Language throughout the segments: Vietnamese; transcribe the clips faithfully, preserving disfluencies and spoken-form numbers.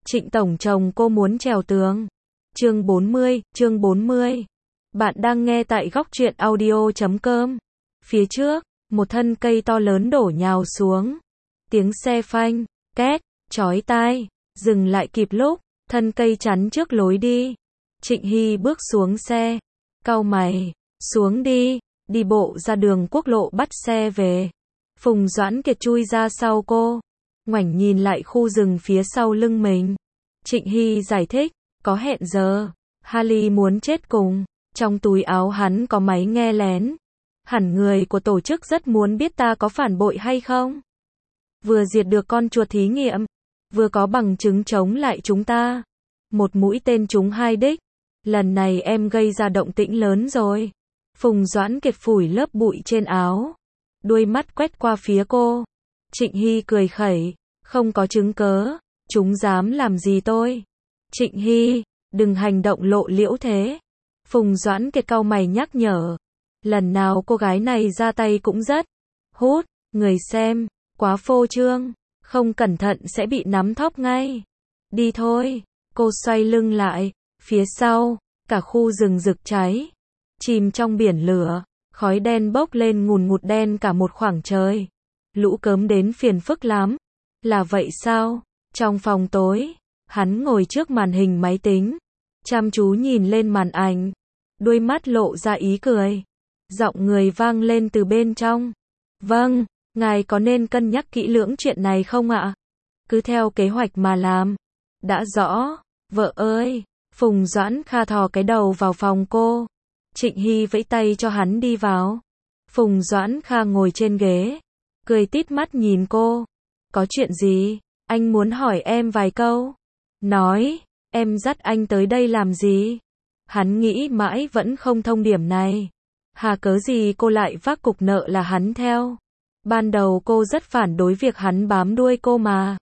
Trịnh tổng chồng cô muốn trèo tường. Chương bốn mươi, chương bốn mươi. Bạn đang nghe tại góc truyện audio chấm com. Phía trước, một thân cây to lớn đổ nhào xuống. Tiếng xe phanh, két, chói tai, dừng lại kịp lúc, thân cây chắn trước lối đi. Trịnh Hy bước xuống xe, cau mày, xuống đi, đi bộ ra đường quốc lộ bắt xe về. Phùng Doãn Kiệt chui ra sau cô, ngoảnh nhìn lại khu rừng phía sau lưng mình. Trịnh Hy giải thích, có hẹn giờ, Harley muốn chết cùng, trong túi áo hắn có máy nghe lén. Hẳn người của tổ chức rất muốn biết ta có phản bội hay không. Vừa diệt được con chuột thí nghiệm, vừa có bằng chứng chống lại chúng ta. Một mũi tên trúng hai đích. Lần này em gây ra động tĩnh lớn rồi. Phùng Doãn Kiệt phủi lớp bụi trên áo, đuôi mắt quét qua phía cô. Trịnh Hy cười khẩy, không có chứng cớ, chúng dám làm gì tôi. Trịnh Hy, đừng hành động lộ liễu thế. Phùng Doãn Kiệt cau mày nhắc nhở. Lần nào cô gái này ra tay cũng rất hút người xem, quá phô trương, không cẩn thận sẽ bị nắm thóp ngay. Đi thôi. Cô xoay lưng lại, phía sau, cả khu rừng rực cháy, chìm trong biển lửa, khói đen bốc lên ngùn ngụt đen cả một khoảng trời. Lũ cớm đến phiền phức lắm. Là vậy sao? Trong phòng tối, hắn ngồi trước màn hình máy tính, chăm chú nhìn lên màn ảnh, đuôi mắt lộ ra ý cười. Giọng người vang lên từ bên trong. Vâng, ngài có nên cân nhắc kỹ lưỡng chuyện này không ạ? Cứ theo kế hoạch mà làm. Đã rõ, vợ ơi. Phùng Doãn Kha thò cái đầu vào phòng cô. Trịnh Hy vẫy tay cho hắn đi vào. Phùng Doãn Kha ngồi trên ghế, cười tít mắt nhìn cô. Có chuyện gì? Anh muốn hỏi em vài câu. Nói, em dắt anh tới đây làm gì? Hắn nghĩ mãi vẫn không thông điểm này. Hà cớ gì cô lại vác cục nợ là hắn theo? Ban đầu cô rất phản đối việc hắn bám đuôi cô mà.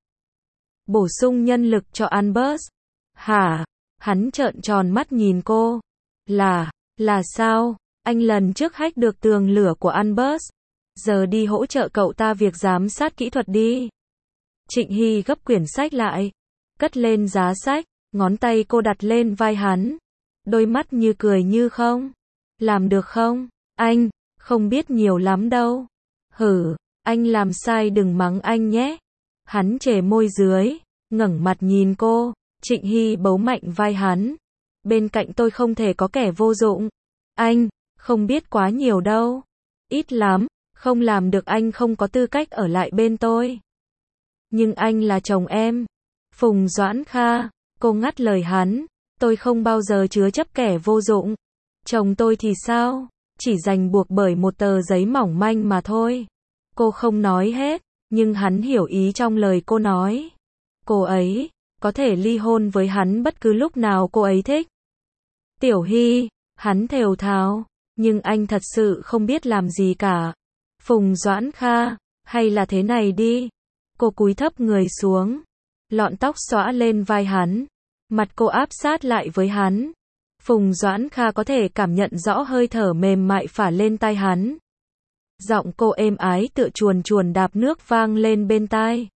Bổ sung nhân lực cho Albert. Hả? Hắn trợn tròn mắt nhìn cô. Là, là sao? Anh lần trước hack được tường lửa của Albert. Giờ đi hỗ trợ cậu ta việc giám sát kỹ thuật đi. Trịnh Hy gấp quyển sách lại, cất lên giá sách, ngón tay cô đặt lên vai hắn. Đôi mắt như cười như không. Làm được không? Anh, không biết nhiều lắm đâu. Hử, anh làm sai đừng mắng anh nhé. Hắn chề môi dưới, ngẩng mặt nhìn cô. Trịnh Hy bấu mạnh vai hắn. Bên cạnh tôi không thể có kẻ vô dụng. Anh, không biết quá nhiều đâu. Ít lắm, không làm được anh không có tư cách ở lại bên tôi. Nhưng anh là chồng em. Phùng Doãn Kha, cô ngắt lời hắn. Tôi không bao giờ chứa chấp kẻ vô dụng. Chồng tôi thì sao? Chỉ ràng buộc bởi một tờ giấy mỏng manh mà thôi. Cô không nói hết, nhưng hắn hiểu ý trong lời cô nói. Cô ấy có thể ly hôn với hắn bất cứ lúc nào cô ấy thích. Tiểu Hy, hắn thều thào, nhưng anh thật sự không biết làm gì cả. Phùng Doãn Kha, hay là thế này đi. Cô cúi thấp người xuống, lọn tóc xõa lên vai hắn, mặt cô áp sát lại với hắn. Phùng Doãn Kha có thể cảm nhận rõ hơi thở mềm mại phả lên tai hắn. Giọng cô êm ái tựa chuồn chuồn đạp nước vang lên bên tai.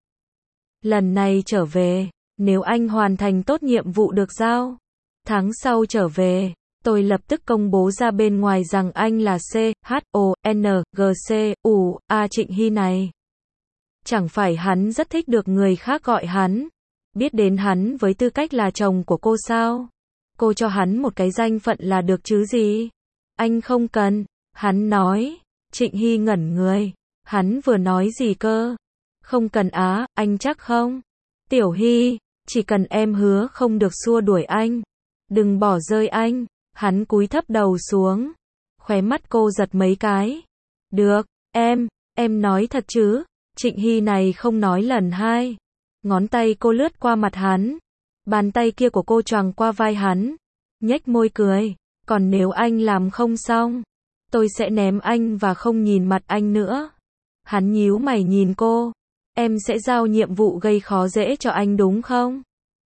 Lần này trở về, nếu anh hoàn thành tốt nhiệm vụ được giao, tháng sau trở về, tôi lập tức công bố ra bên ngoài rằng anh là C H O N G C U A Trịnh Hy này. Chẳng phải hắn rất thích được người khác gọi hắn, biết đến hắn với tư cách là chồng của cô sao? Cô cho hắn một cái danh phận là được chứ gì? Anh không cần, hắn nói. Trịnh Hy ngẩn người. Hắn vừa nói gì cơ? Không cần á, anh chắc không? Tiểu Hy, chỉ cần em hứa không được xua đuổi anh, đừng bỏ rơi anh. Hắn cúi thấp đầu xuống, khóe mắt cô giật mấy cái. Được, em, em nói thật chứ? Trịnh Hy này không nói lần hai. Ngón tay cô lướt qua mặt hắn, bàn tay kia của cô choàng qua vai hắn, nhếch môi cười. Còn nếu anh làm không xong, tôi sẽ ném anh và không nhìn mặt anh nữa. Hắn nhíu mày nhìn cô. Em sẽ giao nhiệm vụ gây khó dễ cho anh đúng không?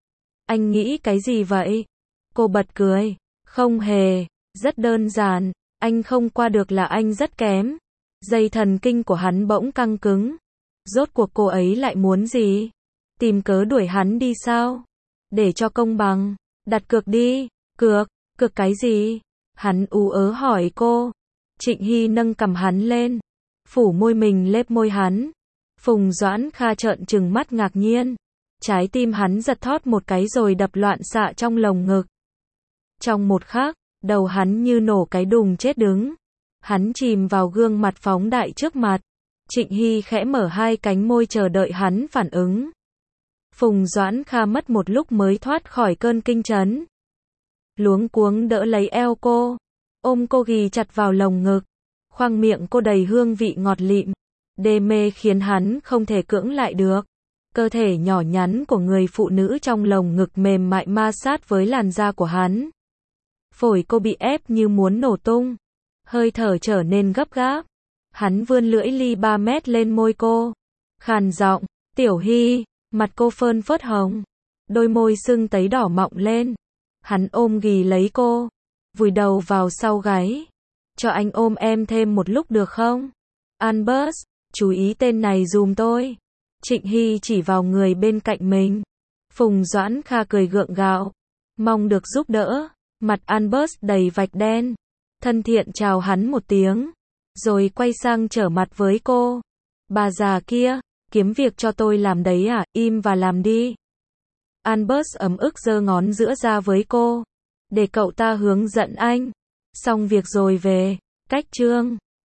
Anh nghĩ cái gì vậy? Cô bật cười. Không hề, rất đơn giản, anh không qua được là anh rất kém. Dây thần kinh của hắn bỗng căng cứng. Rốt cuộc cô ấy lại muốn gì? Tìm cớ đuổi hắn đi sao? Để cho công bằng. Đặt cược đi. Cược. Cược cái gì? Hắn ú ớ hỏi cô. Trịnh Hy nâng cằm hắn lên. Phủ môi mình lép môi hắn. Phùng Doãn Kha trợn trừng mắt ngạc nhiên. Trái tim hắn giật thót một cái rồi đập loạn xạ trong lồng ngực. Trong một khắc, đầu hắn như nổ cái đùng chết đứng. Hắn chìm vào gương mặt phóng đại trước mặt. Trịnh Hy khẽ mở hai cánh môi chờ đợi hắn phản ứng. Phùng Doãn Kha mất một lúc mới thoát khỏi cơn kinh chấn. Luống cuống đỡ lấy eo cô, ôm cô ghì chặt vào lồng ngực. Khoang miệng cô đầy hương vị ngọt lịm, đê mê khiến hắn không thể cưỡng lại được. Cơ thể nhỏ nhắn của người phụ nữ trong lồng ngực mềm mại ma sát với làn da của hắn. Phổi cô bị ép như muốn nổ tung. Hơi thở trở nên gấp gáp. Hắn vươn lưỡi ly ba mét lên môi cô. Khàn giọng, Tiểu Hy, mặt cô phơn phớt hồng. Đôi môi sưng tấy đỏ mọng lên. Hắn ôm ghì lấy cô. Vùi đầu vào sau gáy. Cho anh ôm em thêm một lúc được không? Albert, chú ý tên này dùm tôi. Trịnh Hy chỉ vào người bên cạnh mình. Phùng Doãn Kha cười gượng gạo. Mong được giúp đỡ. Mặt Albert đầy vạch đen. Thân thiện chào hắn một tiếng. Rồi quay sang trở mặt với cô. Bà già kia, kiếm việc cho tôi làm đấy à, im và làm đi. Albert ấm ức giơ ngón giữa ra với cô. Để cậu ta hướng dẫn anh. Xong việc rồi về. Cách chương.